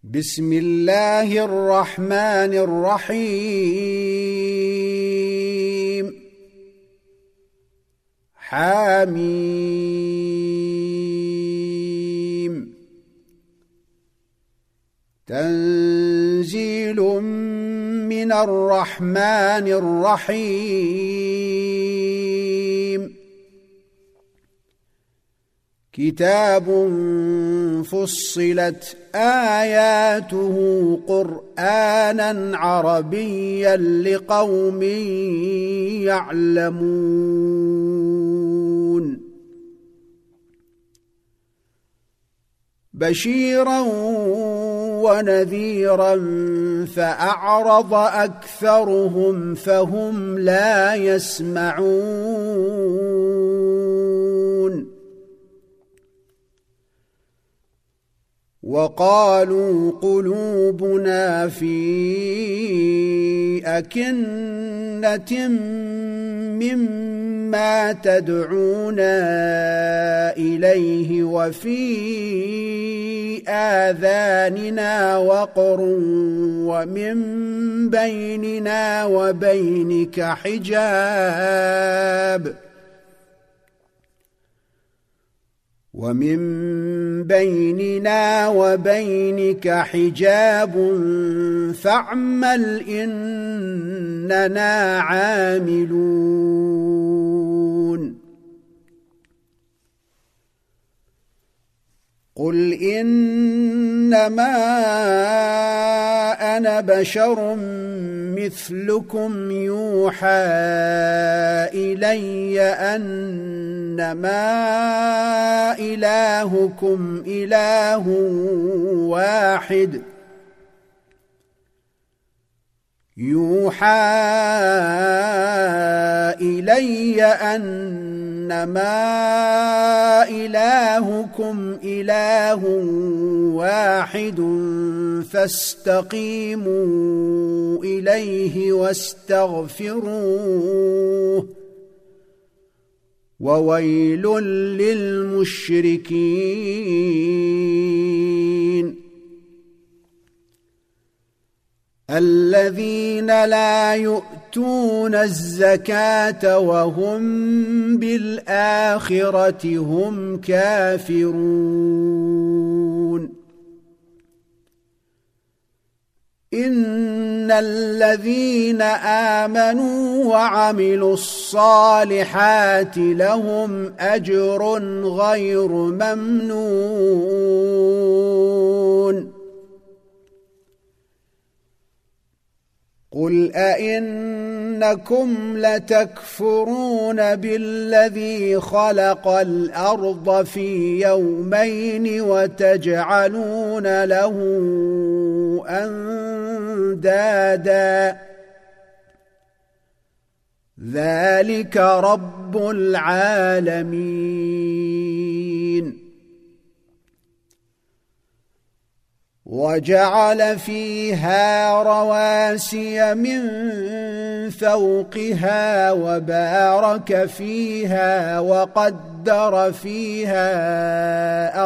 بسم الله الرحمن الرحيم حميم تنزيل من الرحمن الرحيم كتاب فصلت آياته قرآنا عربيا لقوم يعلمون بشيرا ونذيرا فأعرض أكثرهم فهم لا يسمعون وقالوا قلوبنا في أكنة مما تدعونا إليه وفي آذاننا وقر ومن بيننا وبينك حجاب فاعمل إننا عاملون قل إنما أنا بشر مثلكم يوحى إلي أنما إلهكم إله واحد فاستقيموا إليه واستغفروه وويل للمشركين الذين لا يؤتون الزكاة وهم بالآخرة هم كافرون إن الذين آمنوا وعملوا الصالحات لهم أجر غير ممنون قل أئنكم لتكفرون بالذي خلق الأرض في يومين وتجعلون له أندادا ذلك رب العالمين وجعل فيها رواسي من فوقها وبارك فيها وقدر فيها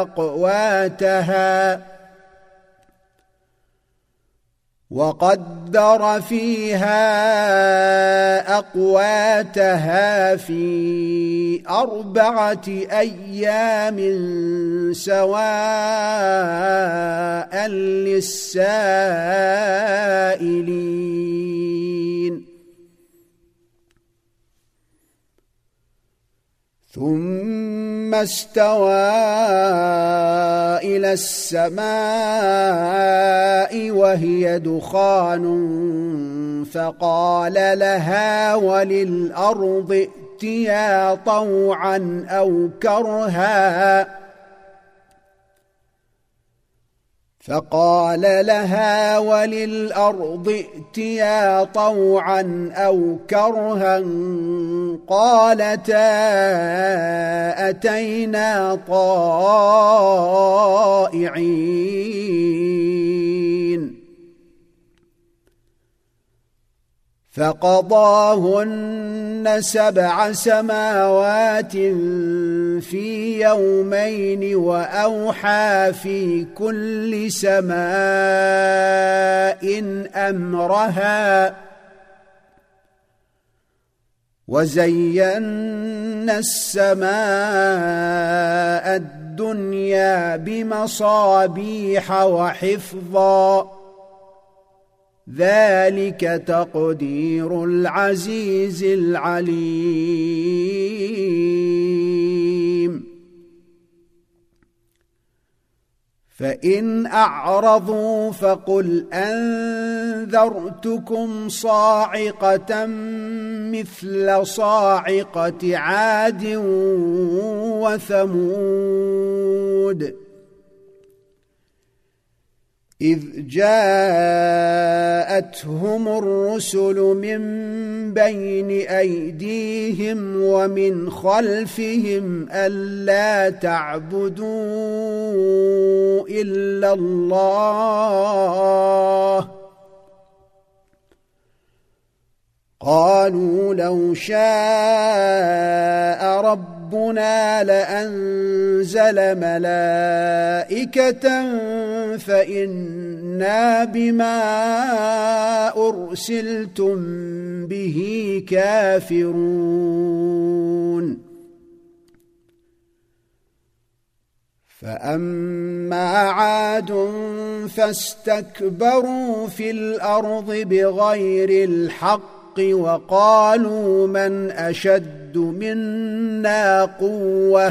أقواتها في 4 أيام سواء للسائلين ثم استوى إلى السماء وهي دخان فقال لها وللأرض ائتيا طوعا أو كرها قالتا أتينا طائعين فقضاهن 7 سماوات في يومين وأوحى في كل سماء أمرها وزينا السماء الدنيا بمصابيح وحفظا ذلك تقدير العزيز العليم فإن أعرضوا فقل أنذرتكم صاعقة مثل صاعقة عاد وثمود إذ جاءتهم الرسل من بين أيديهم ومن خلفهم ألا تعبدوا إلا الله قالوا لو شاء ربنا لأنزل ملائكة فإنا بما أرسلتم به كافرون فأما عاد فاستكبروا في الأرض بغير الحق وقالوا من أشد منا قوة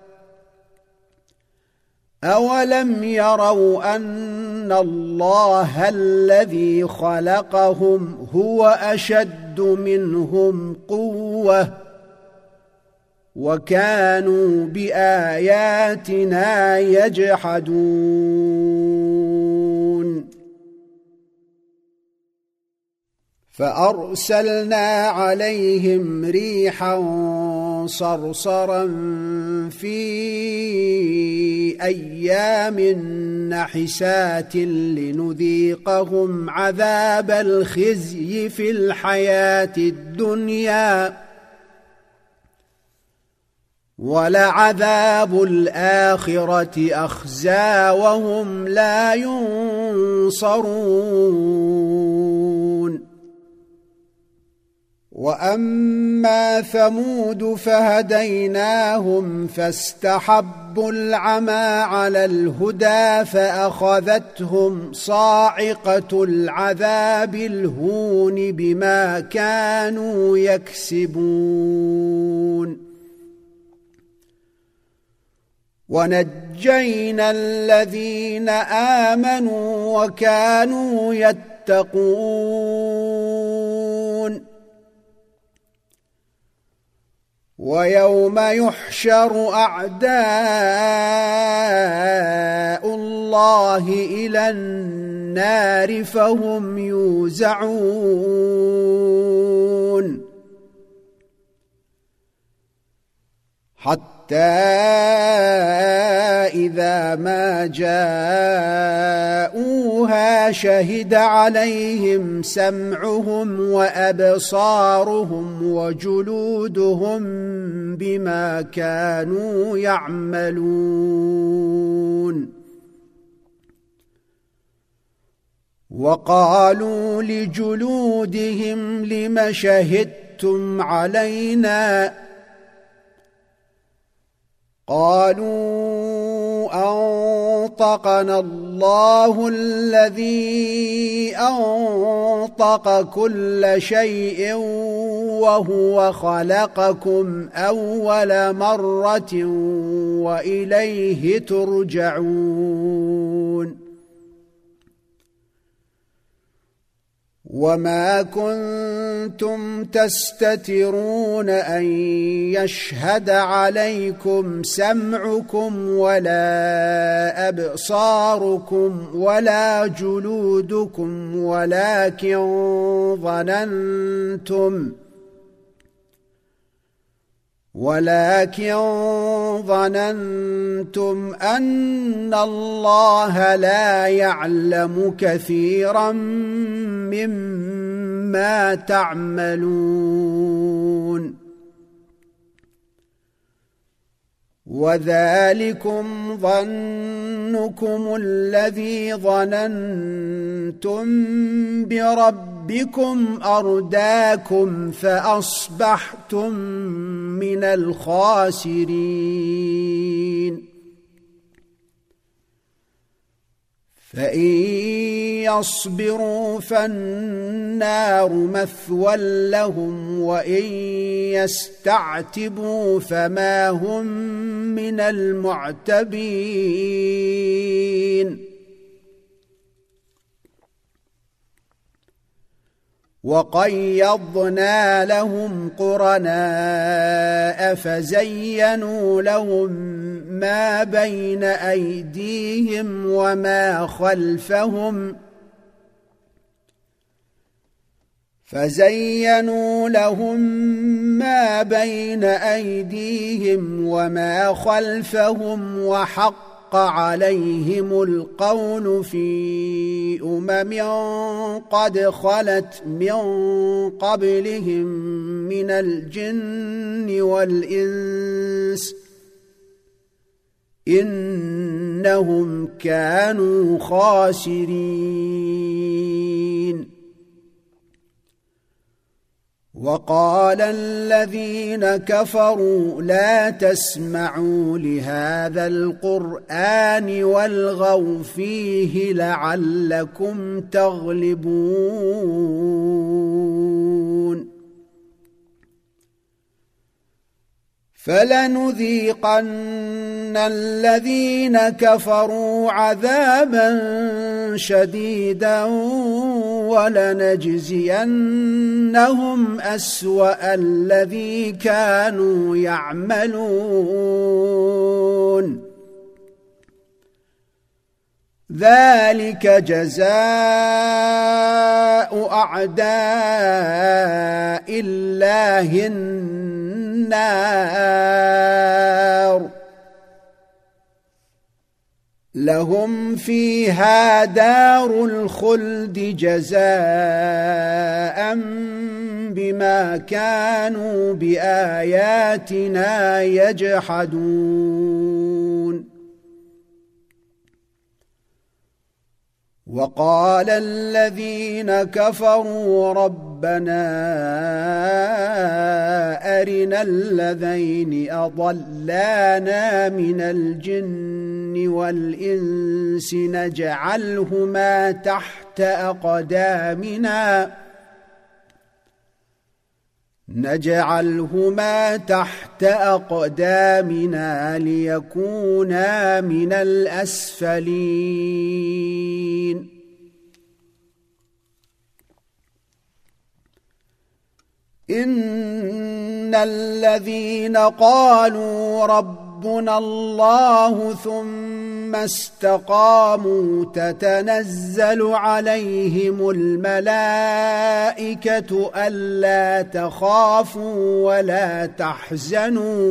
أولم يروا أن الله الذي خلقهم هو أشد منهم قوة وكانوا بآياتنا يجحدون فأرسلنا عليهم ريحا صرصرا في أيام نحسات لنذيقهم عذاب الخزي في الحياة الدنيا ولعذاب الآخرة أخزى وهم لا ينصرون وأما ثمود فهديناهم فاستحبوا العمى على الهدى فأخذتهم صاعقة العذاب الهون بما كانوا يكسبون ونجينا الذين آمنوا وكانوا يتقون ويوم يحشر أعداء الله إلى النار فهم يوزعون حتى إذا ما جاءوها شهد عليهم سمعهم وأبصارهم وجلودهم بما كانوا يعملون وقالوا لجلودهم لم شهدتم علينا قالوا أنطقنا الله الذي أنطق كل شيء وهو خلقكم أول مرة وإليه ترجعون وما كنتم تستترون أن يشهد عليكم سمعكم ولا أبصاركم ولا جلودكم ولكن ظننتم أن الله لا يعلم كثيرا ما تعملون وذلكم ظنكم الذي ظننتم بربكم أرداكم فأصبحتم من الخاسرين فإن يصبروا فالنار مثوى لهم وإن يستعتبوا فما هم من المعتبين وقيضنا لهم قرناء فزينوا لهم ما بين أيديهم وما خلفهم وحق عليهم القول في قد خلت من قبلهم من الجن والإنس إنهم كانوا خاسرين وقال الذين كفروا لا تسمعوا لهذا القرآن والغوا فيه لعلكم تغلبون فلنذيقن الذين كفروا عذابا شديدا ولنجزينهم أسوأ الذي كانوا يعملون ذلك جزاء أعداء الله النار لهم فيها دار الخلد جزاء بما كانوا بآياتنا يجحدون وقال الذين كفروا ربنا أرنا الذين أضلانا من الجن والإنس نجعلهما تحت أقدامنا ليكونا من الأسفلين إن الذين قالوا ربنا الله ثم استقاموا تتنزل عليهم الملائكة ألا تخافوا ولا تحزنوا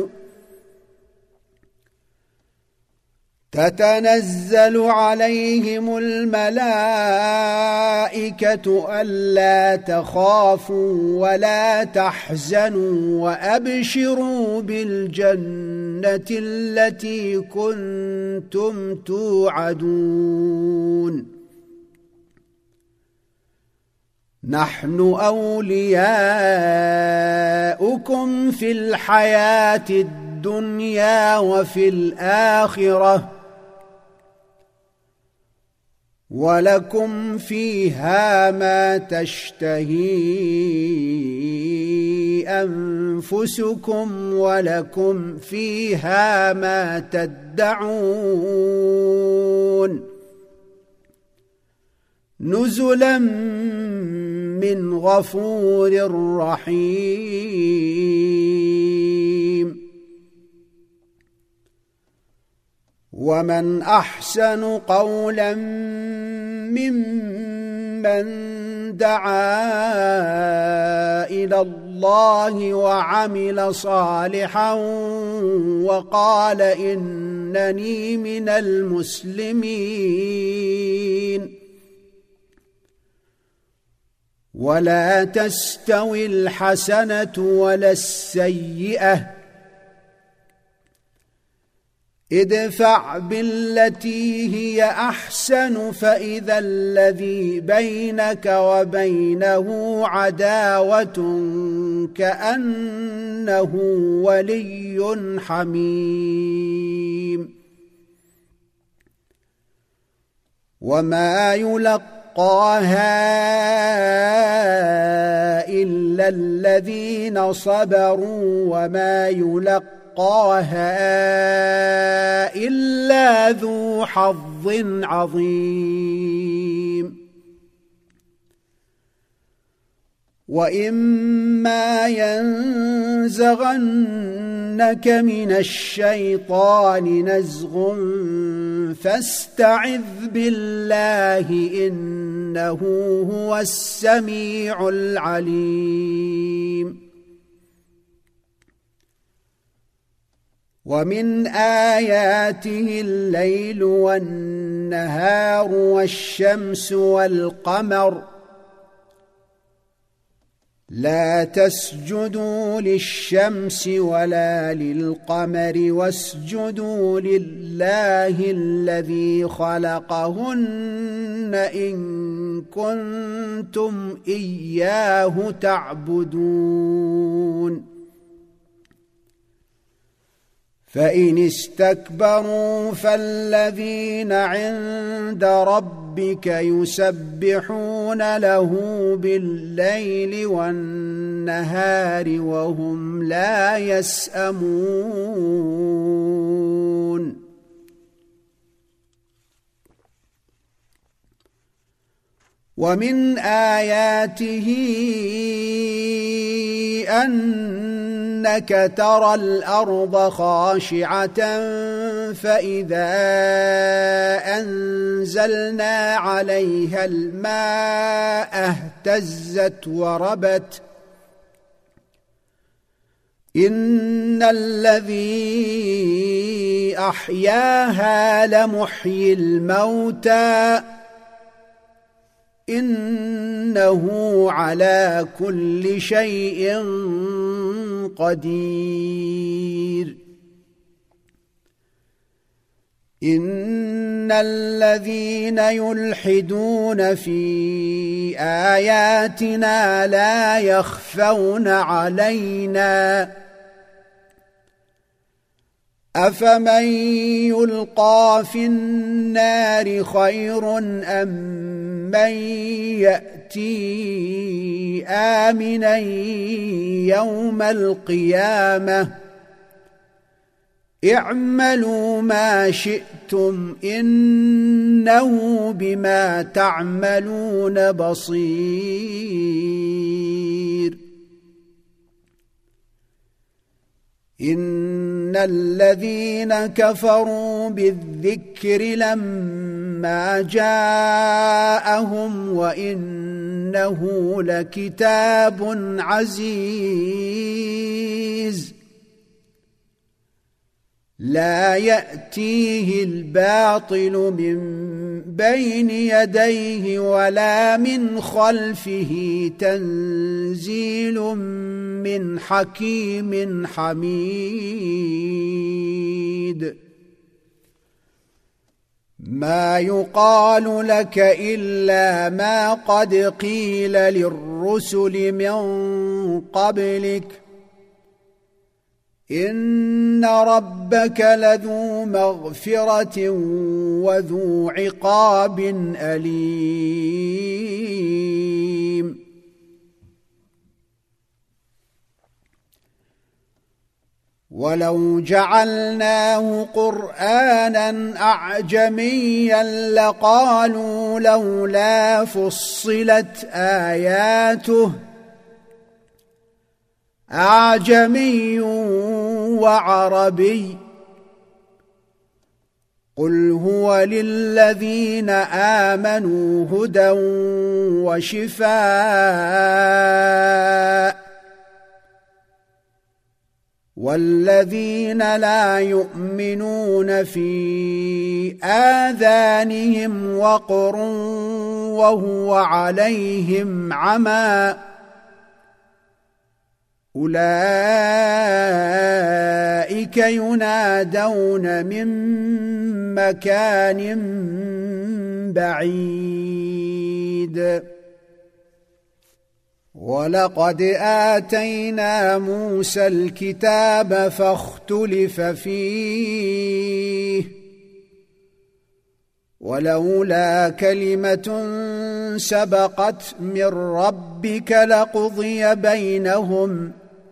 وأبشروا بالجنة التي كنتم توعدون نحن أولياؤكم في الحياة الدنيا وفي الآخرة ولكم فيها ما تشتهي أنفسكم ولكم فيها ما تدعون نزلا من غفور رحيم ومن أحسن قولا ممن دعا إلى الله وعمل صالحا وقال إنني من المسلمين ولا تستوي الحسنة ولا السيئة ادفع بالتي هي أحسن فإذا الذي بينك وبينه عداوة كأنه ولي حميم وما يلقاها إلا الذين صبروا وما يلقاها إلا ذو حظ عظيم وإما ينزغنك من الشيطان نزغ فاستعذ بالله إنه هو السميع العليم ومن آياته الليل والنهار والشمس والقمر لا تسجدوا للشمس ولا للقمر واسجدوا لله الذي خلقهن إن كنتم إياه تعبدون فإن استكبروا فالذين عند ربك يسبحون له بالليل والنهار وهم لا يسأمون ومن آياته أنك ترى الأرض خاشعة فإذا أنزلنا عليها الماء اهتزت وربت إن الذي أحياها لمحيي الموتى إنه على كل شيء قدير إن الذين يلحدون في آياتنا لا يخفون علينا أفمن يلقى في النار خير أم من يأتي آمنا يوم القيامة اعملوا ما شئتم إنه بما تعملون بصير إن الذين كفروا بالذكر لما جاءهم وإنه لكتاب عزيز لا يأتيه الباطل من بين يديه ولا من خلفه تنزيل من حكيم حميد ما يقال لك إلا ما قد قيل للرسل من قبلك إن ربك لذو مغفرة وذو عقاب أليم ولو جعلناه قرآنا أعجميا لقالوا لولا فصلت آياته أعجمي وعربي قل هو للذين آمنوا هدى وشفاء والذين لا يؤمنون في آذانهم وقر وهو عليهم عمى أولئك ينادون من مكان بعيد ولقد آتينا موسى الكتاب فاختلف فيه ولولا كلمة سبقت من ربك لقضي بينهم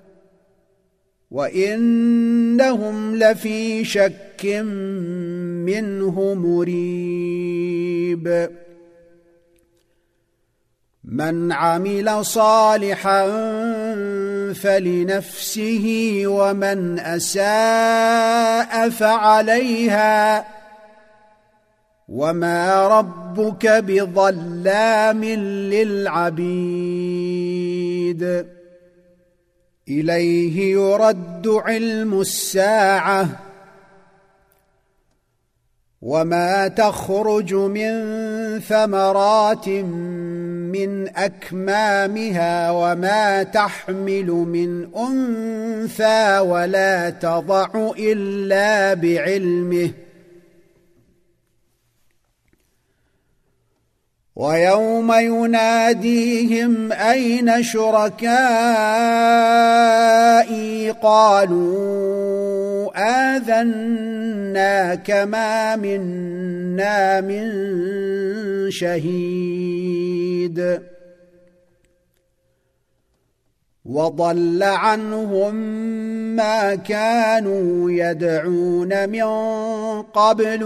وإنهم لفي شك منه مريب من عمل صالحا فلنفسه ومن أساء فعليها وما ربك بظلام للعبيد إليه يرد علم الساعة وما تخرج من ثمرات من أكمامها وما تحمل من أنثى ولا تضع إلا بعلمه ويوم يناديهم أين شركائي قالوا آذناك ما منا من شهيد وضل عنهم ما كانوا يدعون من قبل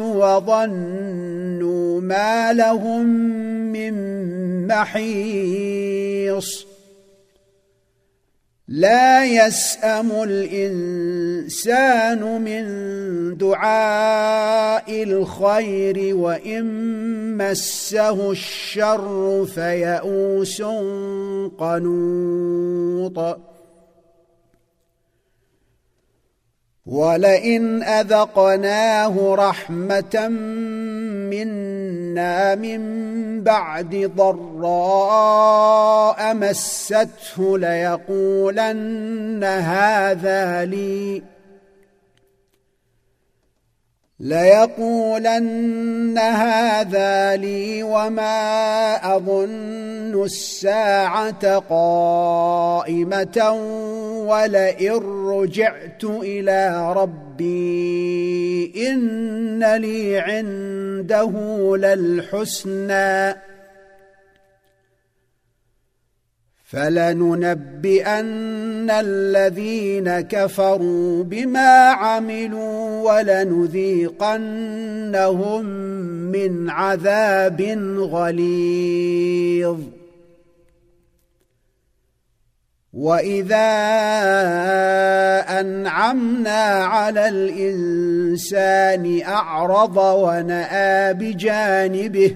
وظنوا ما لهم من محيص لا يسأم الإنسان من دعاء الخير وإن مسه الشر فيئوس قنوط ولئن أذقناه رحمة منا من بعد ضراء مسته ليقولن هذا لي وما أظن الساعة قائمة ولئن رجعت إلى ربي إن لي عنده للحسنى فلننبئن الذين كفروا بما عملوا ولنذيقنهم من عذاب غليظ وإذا أنعمنا على الإنسان أعرض ونأى بجانبه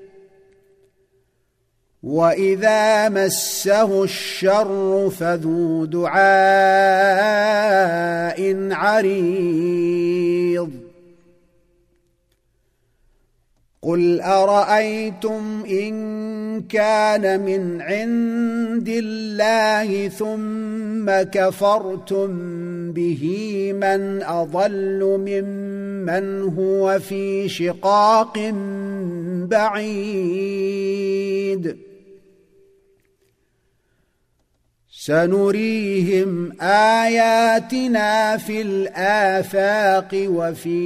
وإذا مسه الشر فذو دعاء عريض قل أرأيتم إن كان من عند الله ثم كفرتم به من أضل ممن هو في شقاق بعيد سنريهم آياتنا في الآفاق وفي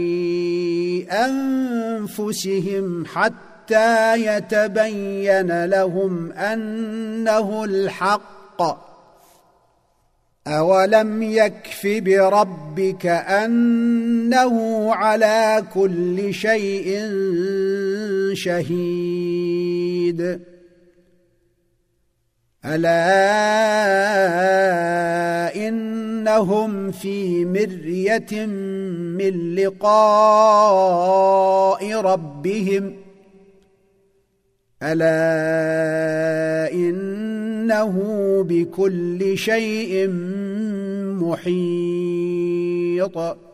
أنفسهم حتى يتبين لهم أنه الحق أولم يكف بربك أنه على كل شيء شهيد ألا إنهم في مرية من لقاء ربهم ألا إنه بكل شيء محيط محيط